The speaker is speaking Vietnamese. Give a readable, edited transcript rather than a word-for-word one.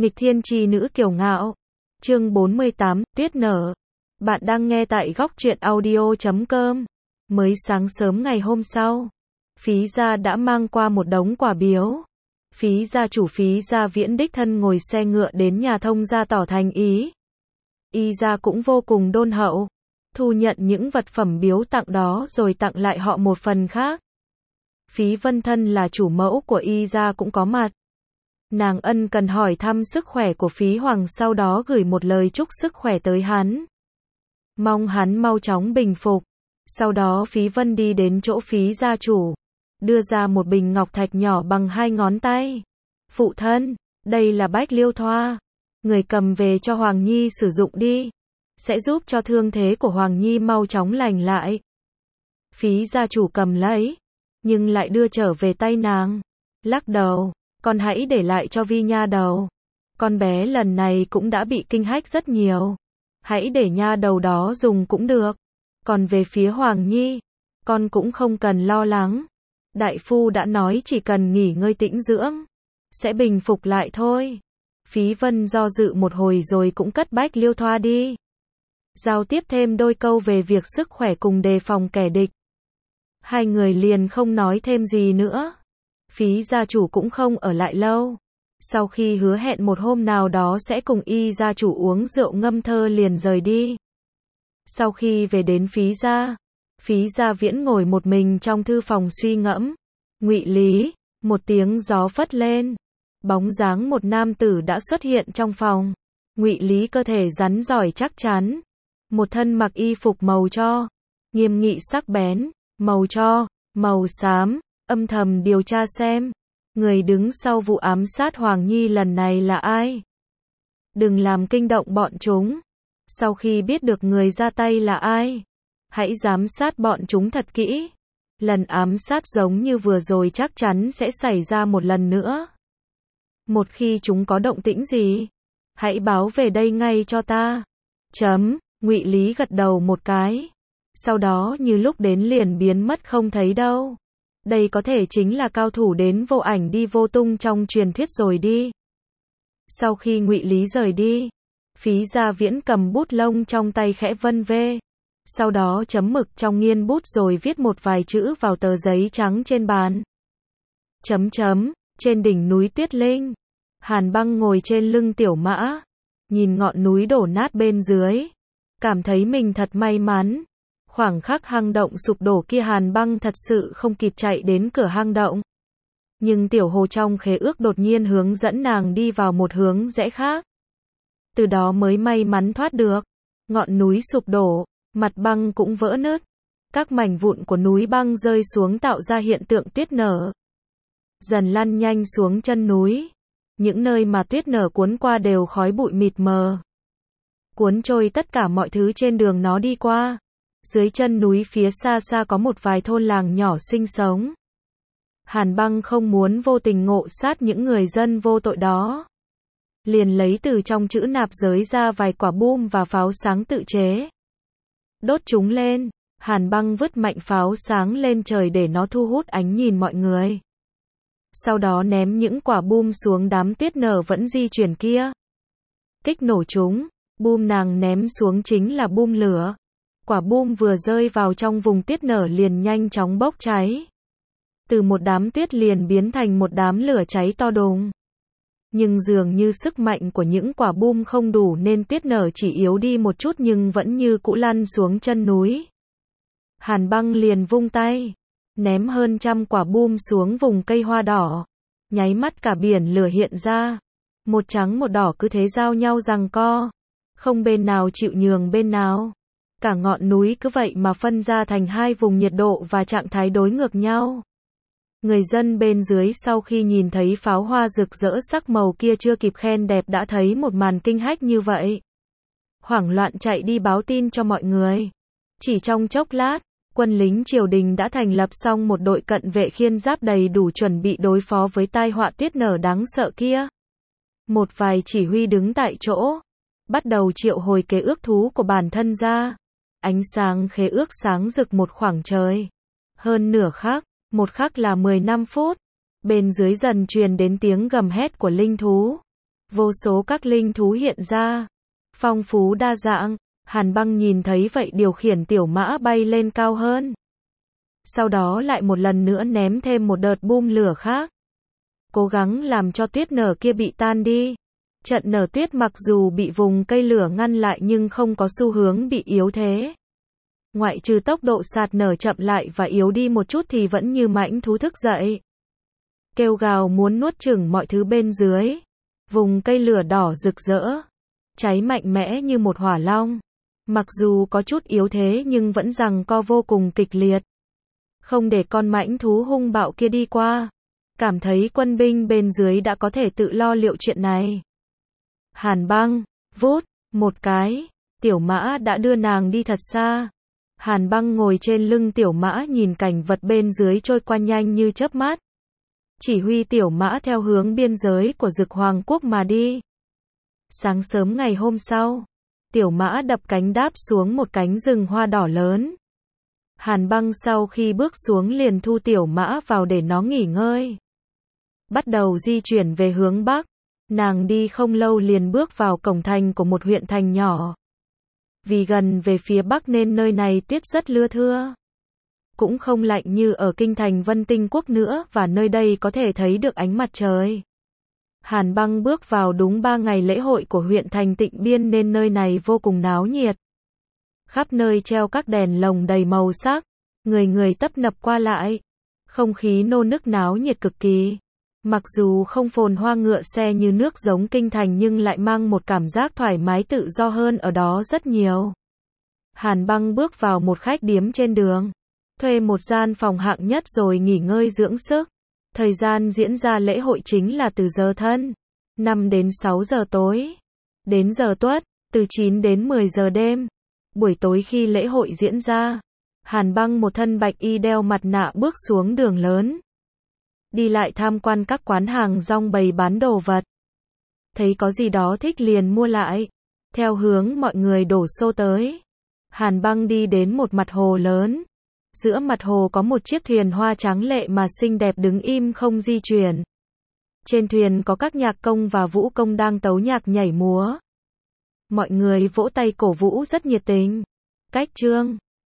Nghịch thiên chi nữ kiều ngạo. Chương 48, tuyết nở. Bạn đang nghe tại góc truyện audio.com. Mới sáng sớm ngày hôm sau, Phí gia đã mang qua một đống quà biếu. Phí gia chủ Phí gia Viễn đích thân ngồi xe ngựa đến nhà thông gia tỏ thành ý. Y gia cũng vô cùng đôn hậu, thu nhận những vật phẩm biếu tặng đó rồi tặng lại họ một phần khác. Phí Vân thân là chủ mẫu của Y gia cũng có mặt. Nàng ân cần hỏi thăm sức khỏe của Phí Hoàng, sau đó gửi một lời chúc sức khỏe tới hắn, mong hắn mau chóng bình phục. Sau đó Phí Vân đi đến chỗ Phí gia chủ, đưa ra một bình ngọc thạch nhỏ bằng 2 ngón tay. Phụ thân, đây là bách liêu thoa, người cầm về cho Hoàng Nhi sử dụng đi, sẽ giúp cho thương thế của Hoàng Nhi mau chóng lành lại. Phí gia chủ cầm lấy, nhưng lại đưa trở về tay nàng, lắc đầu, con hãy để lại cho Vi nha đầu. Con bé lần này cũng đã bị kinh hách rất nhiều, hãy để nha đầu đó dùng cũng được. Còn về phía Hoàng Nhi, con cũng không cần lo lắng. Đại phu đã nói chỉ cần nghỉ ngơi tĩnh dưỡng, sẽ bình phục lại thôi. Phí Vân do dự một hồi rồi cũng cất bách liêu thoa đi, giao tiếp thêm đôi câu về việc sức khỏe cùng đề phòng kẻ địch. Hai người liền không nói thêm gì nữa. Phí gia chủ cũng không ở lại lâu. Sau khi hứa hẹn một hôm nào đó sẽ cùng Y gia chủ uống rượu ngâm thơ liền rời đi. Sau khi về đến Phí gia Viễn ngồi một mình trong thư phòng suy ngẫm. Ngụy Lý, một tiếng gió phất lên, bóng dáng một nam tử đã xuất hiện trong phòng. Ngụy Lý cơ thể rắn giỏi chắc chắn, một thân mặc y phục màu tro, nghiêm nghị sắc bén, màu tro, màu xám, âm thầm điều tra xem người đứng sau vụ ám sát Hoàng Nhi lần này là ai. Đừng làm kinh động bọn chúng. Sau khi biết được người ra tay là ai, hãy giám sát bọn chúng thật kỹ. Lần ám sát giống như vừa rồi chắc chắn sẽ xảy ra một lần nữa. Một khi chúng có động tĩnh gì, hãy báo về đây ngay cho ta. Ngụy Lý gật đầu một cái, sau đó như lúc đến liền biến mất không thấy đâu. Đây có thể chính là cao thủ đến vô ảnh đi vô tung trong truyền thuyết rồi đi. Sau khi Ngụy Lý rời đi, Phí gia Viễn cầm bút lông trong tay khẽ vân vê, sau đó chấm mực trong nghiên bút rồi viết một vài chữ vào tờ giấy trắng trên bàn. Trên đỉnh núi Tuyết Linh, Hàn Băng ngồi trên lưng tiểu mã, nhìn ngọn núi đổ nát bên dưới, cảm thấy mình thật may mắn. Khoảng khắc hang động sụp đổ kia, Hàn Băng thật sự không kịp chạy đến cửa hang động. Nhưng tiểu hồ trong khế ước đột nhiên hướng dẫn nàng đi vào một hướng rẽ khác. Từ đó mới may mắn thoát được. Ngọn núi sụp đổ, mặt băng cũng vỡ nứt. Các mảnh vụn của núi băng rơi xuống tạo ra hiện tượng tuyết nở, dần lăn nhanh xuống chân núi. Những nơi mà tuyết nở cuốn qua đều khói bụi mịt mờ, cuốn trôi tất cả mọi thứ trên đường nó đi qua. Dưới chân núi phía xa xa có một vài thôn làng nhỏ sinh sống. Hàn Băng không muốn vô tình ngộ sát những người dân vô tội đó, liền lấy từ trong chữ nạp giới ra vài quả bom và pháo sáng tự chế, đốt chúng lên. Hàn Băng vứt mạnh pháo sáng lên trời để nó thu hút ánh nhìn mọi người, sau đó ném những quả bom xuống đám tuyết nở vẫn di chuyển kia, kích nổ chúng. Bom nàng ném xuống chính là bom lửa. Quả bom vừa rơi vào trong vùng tuyết nở liền nhanh chóng bốc cháy, từ một đám tuyết liền biến thành một đám lửa cháy to đùng. Nhưng dường như sức mạnh của những quả bom không đủ nên tuyết nở chỉ yếu đi một chút nhưng vẫn như cũ lăn xuống chân núi. Hàn Băng liền vung tay, ném hơn 100 quả bom xuống vùng cây hoa đỏ. Nháy mắt cả biển lửa hiện ra, một trắng một đỏ cứ thế giao nhau giằng co, không bên nào chịu nhường bên nào. Cả ngọn núi cứ vậy mà phân ra thành hai vùng nhiệt độ và trạng thái đối ngược nhau. Người dân bên dưới sau khi nhìn thấy pháo hoa rực rỡ sắc màu kia chưa kịp khen đẹp đã thấy một màn kinh hách như vậy, hoảng loạn chạy đi báo tin cho mọi người. Chỉ trong chốc lát, quân lính triều đình đã thành lập xong một đội cận vệ khiên giáp đầy đủ chuẩn bị đối phó với tai họa tuyết nở đáng sợ kia. Một vài chỉ huy đứng tại chỗ, bắt đầu triệu hồi kế ước thú của bản thân ra. Ánh sáng khế ước sáng rực một khoảng trời, hơn nửa khắc, một khắc là 15 phút. Bên dưới dần truyền đến tiếng gầm hét của linh thú. Vô số các linh thú hiện ra, phong phú đa dạng. Hàn Băng nhìn thấy vậy điều khiển tiểu mã bay lên cao hơn. Sau đó lại một lần nữa ném thêm một đợt bum lửa khác. Cố gắng làm cho tuyết nở kia bị tan đi. Trận nở tuyết mặc dù bị vùng cây lửa ngăn lại nhưng không có xu hướng bị yếu thế. Ngoại trừ tốc độ sạt nở chậm lại và yếu đi một chút thì vẫn như mãnh thú thức dậy. Kêu gào muốn nuốt chửng mọi thứ bên dưới. Vùng cây lửa đỏ rực rỡ. Cháy mạnh mẽ như một hỏa long. Mặc dù có chút yếu thế nhưng vẫn giằng co vô cùng kịch liệt. Không để con mãnh thú hung bạo kia đi qua. Cảm thấy quân binh bên dưới đã có thể tự lo liệu chuyện này. Hàn Băng, vút, một cái, tiểu mã đã đưa nàng đi thật xa. Hàn Băng ngồi trên lưng tiểu mã nhìn cảnh vật bên dưới trôi qua nhanh như chớp mắt. Chỉ huy tiểu mã theo hướng biên giới của Dực Hoàng quốc mà đi. Sáng sớm ngày hôm sau, tiểu mã đập cánh đáp xuống một cánh rừng hoa đỏ lớn. Hàn Băng sau khi bước xuống liền thu tiểu mã vào để nó nghỉ ngơi. Bắt đầu di chuyển về hướng Bắc. Nàng đi không lâu liền bước vào cổng thành của một huyện thành nhỏ. Vì gần về phía Bắc nên nơi này tuyết rất lưa thưa. Cũng không lạnh như ở kinh thành Vân Tinh Quốc nữa và nơi đây có thể thấy được ánh mặt trời. Hàn Băng bước vào đúng 3 ngày lễ hội của huyện thành Tịnh Biên nên nơi này vô cùng náo nhiệt. Khắp nơi treo các đèn lồng đầy màu sắc, người người tấp nập qua lại. Không khí nô nức náo nhiệt cực kỳ. Mặc dù không phồn hoa ngựa xe như nước giống kinh thành nhưng lại mang một cảm giác thoải mái tự do hơn ở đó rất nhiều. Hàn Băng bước vào một khách điếm trên đường. Thuê một gian phòng hạng nhất rồi nghỉ ngơi dưỡng sức. Thời gian diễn ra lễ hội chính là từ giờ thân, 5 đến 6 giờ tối. Đến giờ tuất, từ 9 đến 10 giờ đêm. Buổi tối khi lễ hội diễn ra, Hàn Băng một thân bạch y đeo mặt nạ bước xuống đường lớn. Đi lại tham quan các quán hàng rong bày bán đồ vật. Thấy có gì đó thích liền mua lại. Theo hướng mọi người đổ xô tới, Hàn Băng đi đến một mặt hồ lớn. Giữa mặt hồ có một chiếc thuyền hoa tráng lệ mà xinh đẹp đứng im không di chuyển. Trên thuyền có các nhạc công và vũ công đang tấu nhạc nhảy múa. Mọi người vỗ tay cổ vũ rất nhiệt tình. Cách chương